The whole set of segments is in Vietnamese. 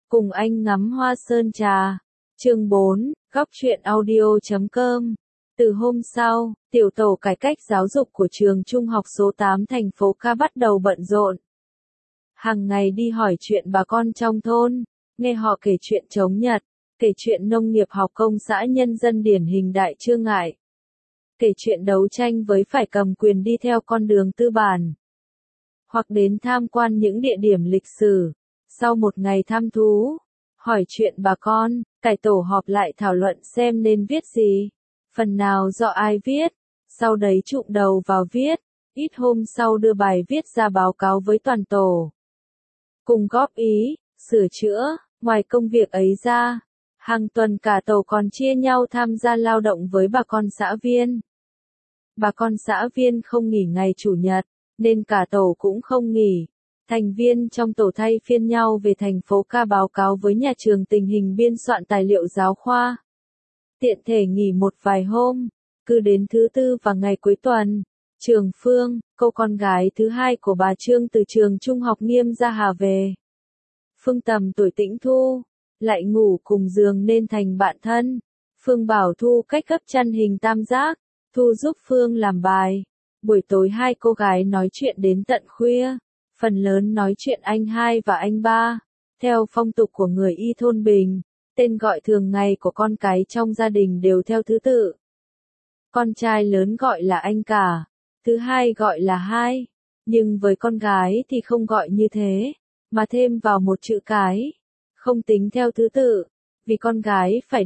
Cùng anh ngắm hoa sơn trà. Chương 4, góc truyện audio.com. Từ hôm sau, tiểu tổ cải cách giáo dục của trường trung học số 8 thành phố Ca bắt đầu bận rộn. Hàng ngày đi hỏi chuyện bà con trong thôn, nghe họ kể chuyện chống Nhật, kể chuyện nông nghiệp học công xã nhân dân điển hình Đại Trương Ngại, kể chuyện đấu tranh với phải cầm quyền đi theo con đường tư bản, hoặc đến tham quan những địa điểm lịch sử. Sau một ngày thăm thú, hỏi chuyện bà con, cải tổ họp lại thảo luận xem nên viết gì, phần nào do ai viết, sau đấy trụm đầu vào viết, ít hôm sau đưa bài viết ra báo cáo với toàn tổ. Cùng góp ý, sửa chữa, ngoài công việc ấy ra, hàng tuần cả tổ còn chia nhau tham gia lao động với bà con xã viên. Bà con xã viên không nghỉ ngày Chủ nhật, nên cả tổ cũng không nghỉ. Thành viên trong tổ thay phiên nhau về thành phố Ca báo cáo với nhà trường tình hình biên soạn tài liệu giáo khoa. Tiện thể nghỉ một vài hôm, cứ đến thứ tư và ngày cuối tuần, Trường Phương, cô con gái thứ hai của bà Trương từ trường trung học Nghiêm Gia Hà về. Phương tầm tuổi Tĩnh Thu, lại ngủ cùng giường nên thành bạn thân. Phương bảo Thu cách gấp chăn hình tam giác, Thu giúp Phương làm bài. Buổi tối hai cô gái nói chuyện đến tận khuya, phần lớn nói chuyện anh hai và anh ba. Theo phong tục của người Y thôn Bình, tên gọi thường ngày của con cái trong gia đình đều theo thứ tự. Con trai lớn gọi là anh cả, thứ hai gọi là hai, nhưng với con gái thì không gọi như thế, mà thêm vào một chữ cái, không tính theo thứ tự, vì con gái phải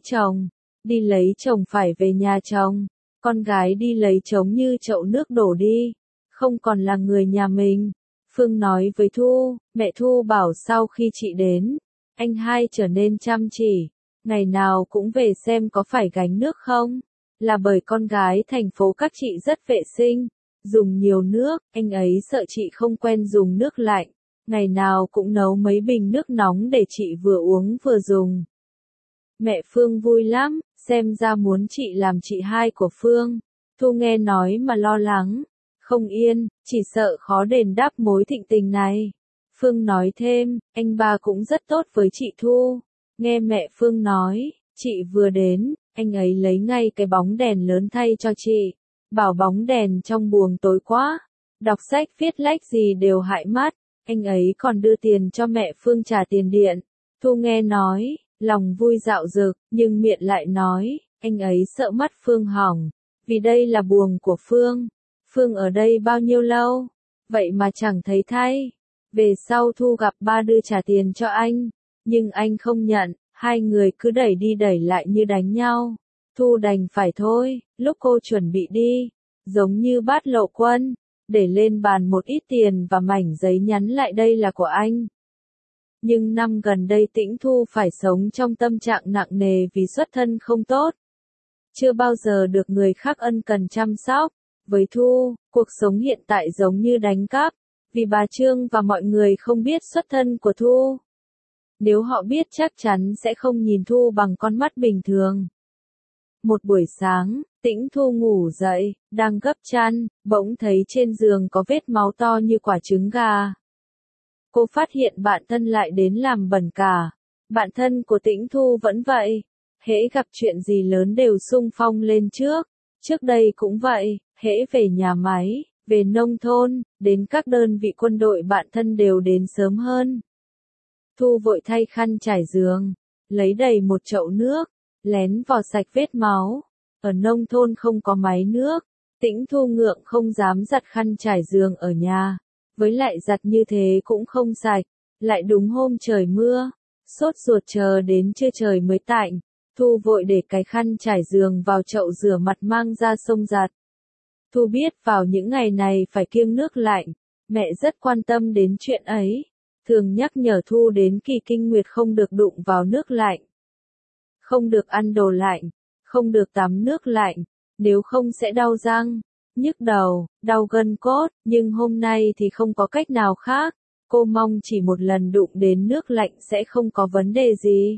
đi lấy chồng phải về nhà chồng, con gái đi lấy chồng như chậu nước đổ đi, không còn là người nhà mình. Phương nói với Thu, mẹ Thu bảo sau khi chị đến, anh hai trở nên chăm chỉ, ngày nào cũng về xem có phải gánh nước không, là bởi con gái thành phố các chị rất vệ sinh, dùng nhiều nước, anh ấy sợ chị không quen dùng nước lạnh, ngày nào cũng nấu mấy bình nước nóng để chị vừa uống vừa dùng. Mẹ Phương vui lắm, xem ra muốn chị làm chị hai của Phương. Thu nghe nói mà lo lắng, không yên, chỉ sợ khó đền đáp mối thịnh tình này. Phương nói thêm, anh ba cũng rất tốt với chị Thu. Nghe mẹ Phương nói, chị vừa đến, anh ấy lấy ngay cái bóng đèn lớn thay cho chị. Bảo bóng đèn trong buồng tối quá, đọc sách viết lách gì đều hại mắt. Anh ấy còn đưa tiền cho mẹ Phương trả tiền điện. Thu nghe nói, lòng vui dạo dực, nhưng miệng lại nói, anh ấy sợ mắt Phương hỏng, vì đây là buồng của Phương. Phương ở đây bao nhiêu lâu, vậy mà chẳng thấy thay. Về sau Thu gặp ba đưa trả tiền cho anh, nhưng anh không nhận, hai người cứ đẩy đi đẩy lại như đánh nhau. Thu đành phải thôi, lúc cô chuẩn bị đi, giống như Bát Lộ Quân, để lên bàn một ít tiền và mảnh giấy nhắn lại đây là của anh. Nhưng năm gần đây Tĩnh Thu phải sống trong tâm trạng nặng nề vì xuất thân không tốt. Chưa bao giờ được người khác ân cần chăm sóc. Với Thu, cuộc sống hiện tại giống như đánh cắp, vì bà Trương và mọi người không biết xuất thân của Thu. Nếu họ biết chắc chắn sẽ không nhìn Thu bằng con mắt bình thường. Một buổi sáng, Tĩnh Thu ngủ dậy, đang gấp chăn, bỗng thấy trên giường có vết máu to như quả trứng gà. Cô phát hiện bạn thân lại đến làm bẩn cả. Bạn thân của Tĩnh Thu vẫn vậy, hễ gặp chuyện gì lớn đều xung phong lên trước. Trước đây cũng vậy, hễ về nhà máy, về nông thôn, đến các đơn vị quân đội bạn thân đều đến sớm hơn. Thu vội thay khăn trải giường, lấy đầy một chậu nước, lén vò sạch vết máu. Ở nông thôn không có máy nước, Tĩnh Thu ngượng không dám giặt khăn trải giường ở nhà. Với lại giặt như thế cũng không sạch, lại đúng hôm trời mưa, sốt ruột chờ đến trưa trời mới tạnh. Thu vội để cái khăn trải giường vào chậu rửa mặt mang ra sông giặt. Thu biết vào những ngày này phải kiêng nước lạnh, mẹ rất quan tâm đến chuyện ấy, thường nhắc nhở Thu đến kỳ kinh nguyệt không được đụng vào nước lạnh, không được ăn đồ lạnh, không được tắm nước lạnh, nếu không sẽ đau răng, nhức đầu, đau gân cốt, nhưng hôm nay thì không có cách nào khác, cô mong chỉ một lần đụng đến nước lạnh sẽ không có vấn đề gì.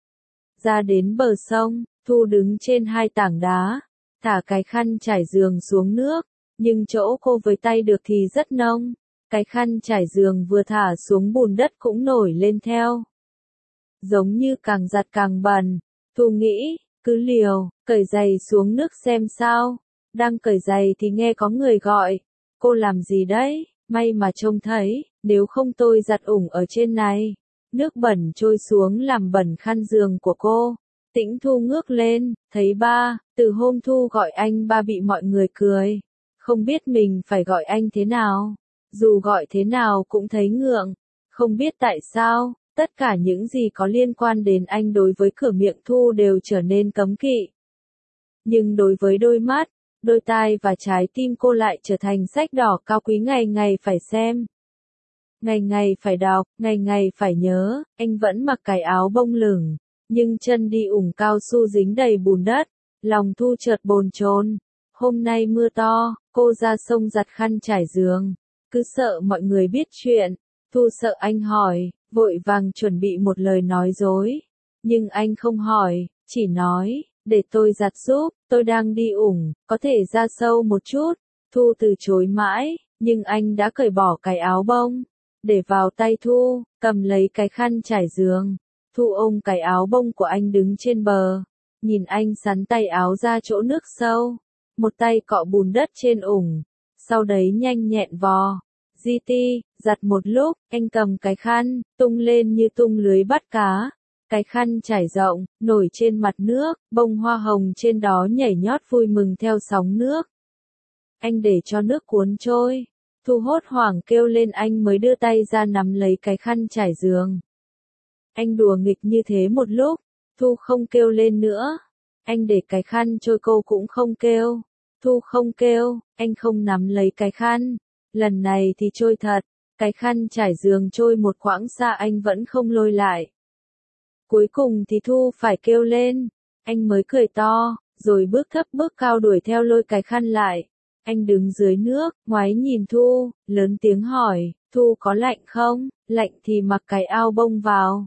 Ra đến bờ sông, Thu đứng trên hai tảng đá, thả cái khăn trải giường xuống nước, nhưng chỗ cô với tay được thì rất nông, cái khăn trải giường vừa thả xuống bùn đất cũng nổi lên theo. giống như càng giặt càng bẩn. Thu nghĩ, cứ liều, cởi giày xuống nước xem sao. Đang cởi giày thì nghe có người gọi. Cô làm gì đấy? May mà trông thấy, nếu không tôi giặt ủng ở trên này. Nước bẩn trôi xuống làm bẩn khăn giường của cô. Tĩnh Thu ngước lên, thấy ba, từ hôm Thu gọi anh ba bị mọi người cười. Không biết mình phải gọi anh thế nào. Dù gọi thế nào cũng thấy ngượng. Không biết tại sao, tất cả những gì có liên quan đến anh đối với cửa miệng Thu đều trở nên cấm kỵ. Nhưng đối với đôi mắt, đôi tai và trái tim cô lại trở thành sách đỏ cao quý ngày ngày phải xem. Ngày ngày phải đọc, ngày ngày phải nhớ, anh vẫn mặc cái áo bông lửng, nhưng chân đi ủng cao su dính đầy bùn đất, lòng Thu chợt bồn chồn. Hôm nay mưa to, cô ra sông giặt khăn trải giường, cứ sợ mọi người biết chuyện, Thu sợ anh hỏi, vội vàng chuẩn bị một lời nói dối. Nhưng anh không hỏi, chỉ nói, để tôi giặt giúp, tôi đang đi ủng, có thể ra sâu một chút. Thu từ chối mãi, nhưng anh đã cởi bỏ cái áo bông, để vào tay Thu, cầm lấy cái khăn trải giường. Thu ôm cái áo bông của anh đứng trên bờ, nhìn anh sắn tay áo ra chỗ nước sâu, một tay cọ bùn đất trên ủng, sau đấy nhanh nhẹn vò. Giặt một lúc, anh cầm cái khăn, tung lên như tung lưới bắt cá. Cái khăn trải rộng, nổi trên mặt nước, bông hoa hồng trên đó nhảy nhót vui mừng theo sóng nước. Anh để cho nước cuốn trôi. Thu hốt hoảng kêu lên anh mới đưa tay ra nắm lấy cái khăn trải giường. Anh đùa nghịch như thế một lúc, Thu không kêu lên nữa. Anh để cái khăn trôi cô cũng không kêu. Thu không kêu, anh không nắm lấy cái khăn. Lần này thì trôi thật, cái khăn trải giường trôi một quãng xa anh vẫn không lôi lại. Cuối cùng thì Thu phải kêu lên, anh mới cười to, rồi bước thấp bước cao đuổi theo lôi cái khăn lại. Anh đứng dưới nước, ngoái nhìn Thu, lớn tiếng hỏi, Thu có lạnh không? Lạnh thì mặc cái áo bông vào.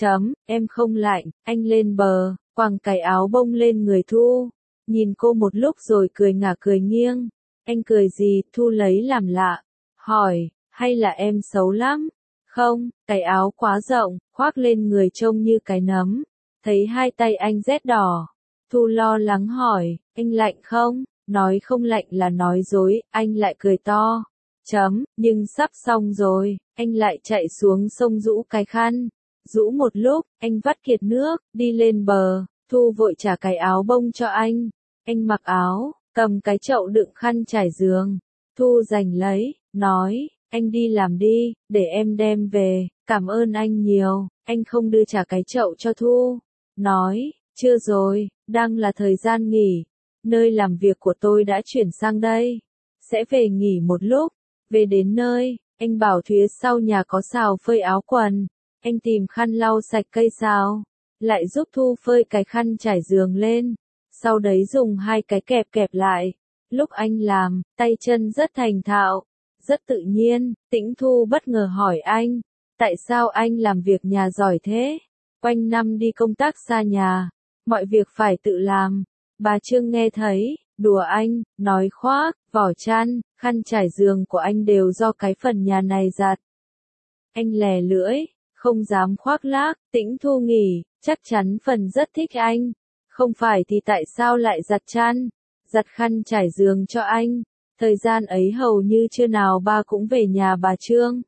Em không lạnh, anh lên bờ, quàng cái áo bông lên người Thu. Nhìn cô một lúc rồi cười ngả cười nghiêng. Anh cười gì? Thu lấy làm lạ. Hỏi, hay là em xấu lắm? Không, cái áo quá rộng, khoác lên người trông như cái nấm. Thấy hai tay anh rét đỏ. Thu lo lắng hỏi, anh lạnh không? Nói không lạnh là nói dối, anh lại cười to. Nhưng sắp xong rồi, anh lại chạy xuống sông rũ cái khăn. Rũ một lúc, anh vắt kiệt nước, đi lên bờ, Thu vội trả cái áo bông cho anh. Anh mặc áo, cầm cái chậu đựng khăn trải giường. Thu giành lấy, nói, anh đi làm đi, để em đem về, cảm ơn anh nhiều. Anh không đưa trả cái chậu cho Thu. Nói, chưa rồi, đang là thời gian nghỉ. Nơi làm việc của tôi đã chuyển sang đây. Sẽ về nghỉ một lúc. Về đến nơi, anh bảo phía sau nhà có xào phơi áo quần. Anh tìm khăn lau sạch cây xào. Lại giúp Thu phơi cái khăn trải giường lên. Sau đấy dùng hai cái kẹp kẹp lại. Lúc anh làm, tay chân rất thành thạo. Rất tự nhiên, Tĩnh Thu bất ngờ hỏi anh. Tại sao anh làm việc nhà giỏi thế? Quanh năm đi công tác xa nhà. Mọi việc phải tự làm. Bà Trương nghe thấy, đùa anh, nói khoác, vỏ chăn, khăn trải giường của anh đều do cái phần nhà này giặt. Anh lè lưỡi, không dám khoác lác, Tĩnh Thu nghĩ, chắc chắn phần rất thích anh. Không phải thì tại sao lại giặt chăn, giặt khăn trải giường cho anh. Thời gian ấy hầu như trưa nào ba cũng về nhà bà Trương.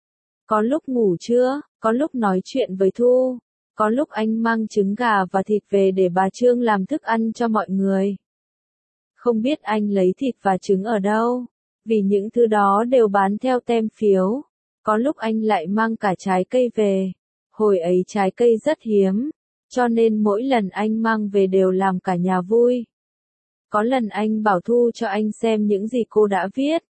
Có lúc ngủ trưa, có lúc nói chuyện với Thu. Có lúc anh mang trứng gà và thịt về để bà Trương làm thức ăn cho mọi người. Không biết anh lấy thịt và trứng ở đâu, vì những thứ đó đều bán theo tem phiếu. Có lúc anh lại mang cả trái cây về. Hồi ấy trái cây rất hiếm, cho nên mỗi lần anh mang về đều làm cả nhà vui. Có lần anh bảo Thu cho anh xem những gì cô đã viết.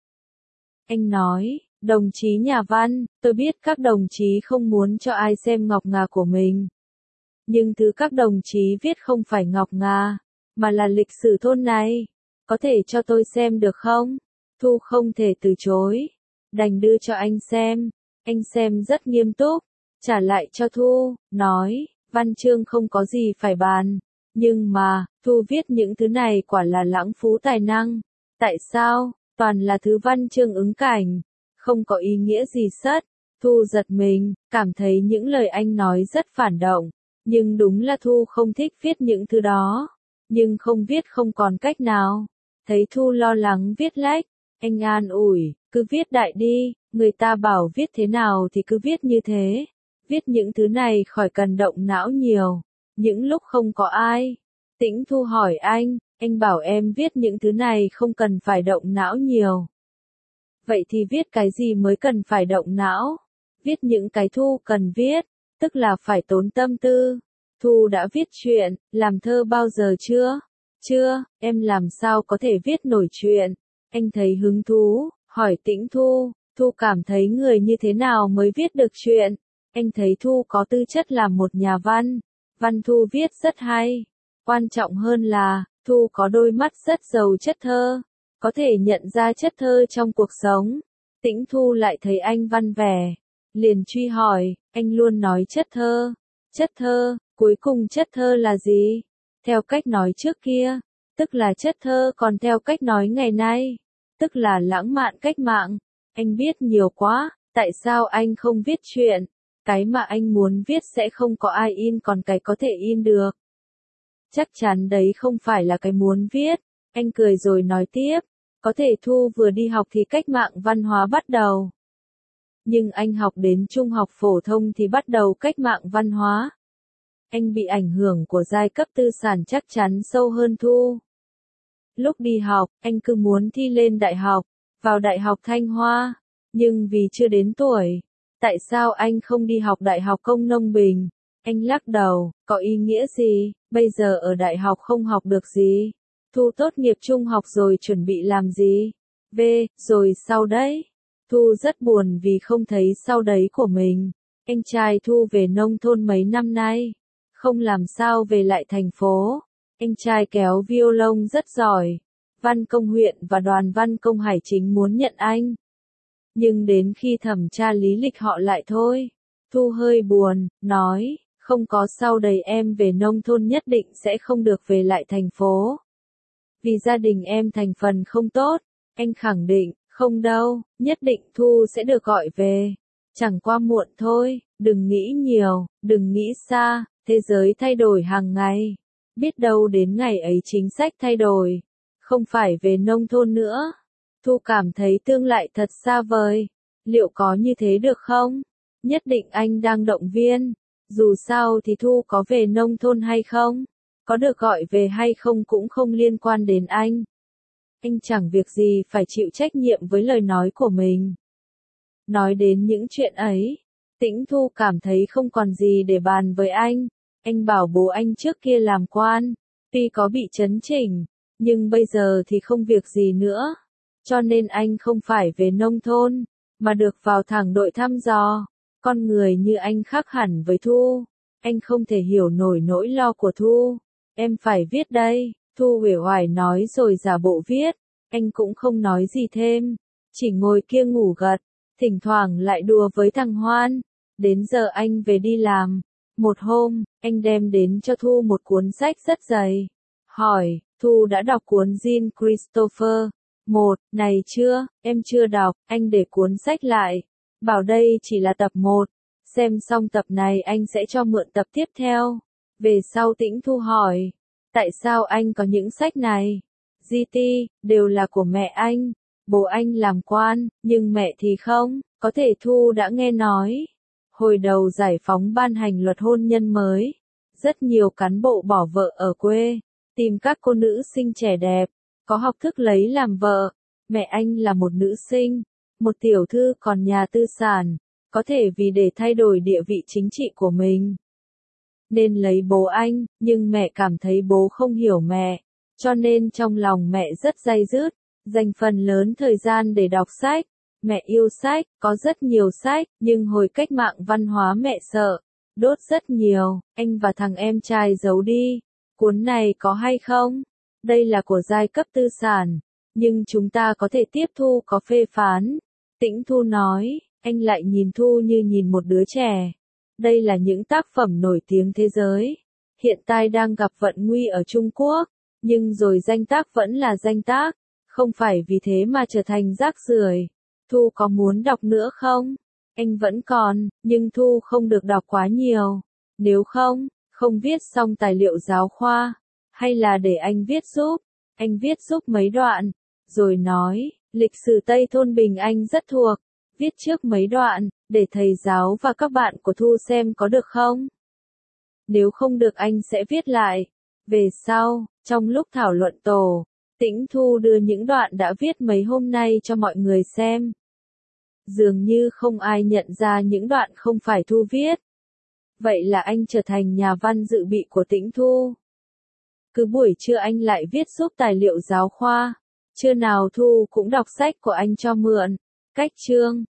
Anh nói, đồng chí nhà văn, tôi biết các đồng chí không muốn cho ai xem ngọc ngà của mình. Nhưng thứ các đồng chí viết không phải ngọc ngà, mà là lịch sử thôn này. Có thể cho tôi xem được không? Thu không thể từ chối. Đành đưa cho anh xem. Anh xem rất nghiêm túc. Trả lại cho Thu, nói, văn chương không có gì phải bàn. Nhưng mà, Thu viết những thứ này quả là lãng phú tài năng. Tại sao? Toàn là thứ văn chương ứng cảnh. Không có ý nghĩa gì sất. Thu giật mình, cảm thấy những lời anh nói rất phản động. Nhưng đúng là Thu không thích viết những thứ đó. Nhưng không viết không còn cách nào. Thấy Thu lo lắng viết lách, anh an ủi, cứ viết đại đi, người ta bảo viết thế nào thì cứ viết như thế. Viết những thứ này khỏi cần động não nhiều. Những lúc không có ai. Tĩnh Thu hỏi anh bảo em viết những thứ này không cần phải động não nhiều. Vậy thì viết cái gì mới cần phải động não? Viết những cái Thu cần viết, tức là phải tốn tâm tư. Thu đã viết truyện, làm thơ bao giờ chưa? Chưa, em làm sao có thể viết nổi truyện? Anh thấy hứng thú, hỏi Tĩnh Thu, Thu cảm thấy người như thế nào mới viết được truyện? Anh thấy Thu có tư chất làm một nhà văn. Văn Thu viết rất hay. Quan trọng hơn là, Thu có đôi mắt rất giàu chất thơ. Có thể nhận ra chất thơ trong cuộc sống. Tĩnh Thu lại thấy anh văn vẻ. Liền truy hỏi, anh luôn nói chất thơ. Chất thơ, cuối cùng chất thơ là gì? Theo cách nói trước kia, tức là chất thơ, còn theo cách nói ngày nay, tức là lãng mạn cách mạng. Anh biết nhiều quá, tại sao anh không viết truyện? Cái mà anh muốn viết sẽ không có ai in, còn cái có thể in được. Chắc chắn đấy không phải là cái muốn viết. Anh cười rồi nói tiếp, có thể Thu vừa đi học thì cách mạng văn hóa bắt đầu. Nhưng anh học đến trung học phổ thông thì bắt đầu cách mạng văn hóa. Anh bị ảnh hưởng của giai cấp tư sản chắc chắn sâu hơn Thu. Lúc đi học, anh cứ muốn thi lên đại học, vào Đại học Thanh Hoa, nhưng vì chưa đến tuổi. Tại sao anh không đi học Đại học Công Nông Bình? Anh lắc đầu, có ý nghĩa gì, bây giờ ở đại học không học được gì. Thu tốt nghiệp trung học rồi chuẩn bị làm gì? Rồi sau đấy. Thu rất buồn vì không thấy sau đấy của mình. Anh trai Thu về nông thôn mấy năm nay. Không làm sao về lại thành phố. Anh trai kéo violon rất giỏi. Văn công huyện và đoàn văn công Hải Chính muốn nhận anh. Nhưng đến khi thẩm tra lý lịch họ lại thôi. Thu hơi buồn, nói, không có sau đấy em về nông thôn nhất định sẽ không được về lại thành phố. Vì gia đình em thành phần không tốt. Anh khẳng định, không đâu, nhất định Thu sẽ được gọi về. Chẳng qua muộn thôi, đừng nghĩ nhiều, đừng nghĩ xa, thế giới thay đổi hàng ngày. Biết đâu đến ngày ấy chính sách thay đổi, không phải về nông thôn nữa. Thu cảm thấy tương lai thật xa vời. Liệu có như thế được không? Nhất định anh đang động viên. Dù sao thì Thu có về nông thôn hay không, có được gọi về hay không cũng không liên quan đến anh. Anh chẳng việc gì phải chịu trách nhiệm với lời nói của mình. Nói đến những chuyện ấy, Tĩnh Thu cảm thấy không còn gì để bàn với anh. Anh bảo bố anh trước kia làm quan, tuy có bị chấn chỉnh, nhưng bây giờ thì không việc gì nữa. Cho nên anh không phải về nông thôn, mà được vào thẳng đội thăm dò. Con người như anh khác hẳn với Thu. Anh không thể hiểu nổi nỗi lo của Thu. Em phải viết đây, Thu uể oải nói rồi giả bộ viết. Anh cũng không nói gì thêm, chỉ ngồi kia ngủ gật, thỉnh thoảng lại đùa với thằng Hoan. Đến giờ anh về đi làm. Một hôm, anh đem đến cho Thu một cuốn sách rất dày. Hỏi, Thu đã đọc cuốn Jean Christopher? Này chưa, em chưa đọc, anh để cuốn sách lại. Bảo đây chỉ là tập 1. Xem xong tập này anh sẽ cho mượn tập tiếp theo. Về sau Tĩnh Thu hỏi, tại sao anh có những sách này? GT, đều là của mẹ anh. Bố anh làm quan, nhưng mẹ thì không. Có thể Thu đã nghe nói. Hồi đầu giải phóng ban hành luật hôn nhân mới. Rất nhiều cán bộ bỏ vợ ở quê. Tìm các cô nữ sinh trẻ đẹp. Có học thức lấy làm vợ. Mẹ anh là một nữ sinh. Một tiểu thư còn nhà tư sản. Có thể vì để thay đổi địa vị chính trị của mình nên lấy bố anh, nhưng mẹ cảm thấy bố không hiểu mẹ. Cho nên trong lòng mẹ rất day dứt, dành phần lớn thời gian để đọc sách. Mẹ yêu sách, có rất nhiều sách, nhưng hồi cách mạng văn hóa mẹ sợ, đốt rất nhiều, anh và thằng em trai giấu đi. Cuốn này có hay không? Đây là của giai cấp tư sản, nhưng chúng ta có thể tiếp thu, có phê phán. Tĩnh Thu nói, anh lại nhìn Thu như nhìn một đứa trẻ. Đây là những tác phẩm nổi tiếng thế giới. Hiện tại đang gặp vận nguy ở Trung Quốc, nhưng rồi danh tác vẫn là danh tác, không phải vì thế mà trở thành rác rưởi. Thu có muốn đọc nữa không? Anh vẫn còn, nhưng Thu không được đọc quá nhiều. Nếu không viết xong tài liệu giáo khoa, hay là để anh viết giúp. Anh viết giúp mấy đoạn, rồi nói, lịch sử Tây Thôn Bình anh rất thuộc, viết trước mấy đoạn, để thầy giáo và các bạn của Thu xem có được không? Nếu không được anh sẽ viết lại. Về sau, trong lúc thảo luận tổ, Tĩnh Thu đưa những đoạn đã viết mấy hôm nay cho mọi người xem. Dường như không ai nhận ra những đoạn không phải Thu viết. Vậy là anh trở thành nhà văn dự bị của Tĩnh Thu. Cứ buổi trưa anh lại viết giúp tài liệu giáo khoa. Trưa nào Thu cũng đọc sách của anh cho mượn. Cách chương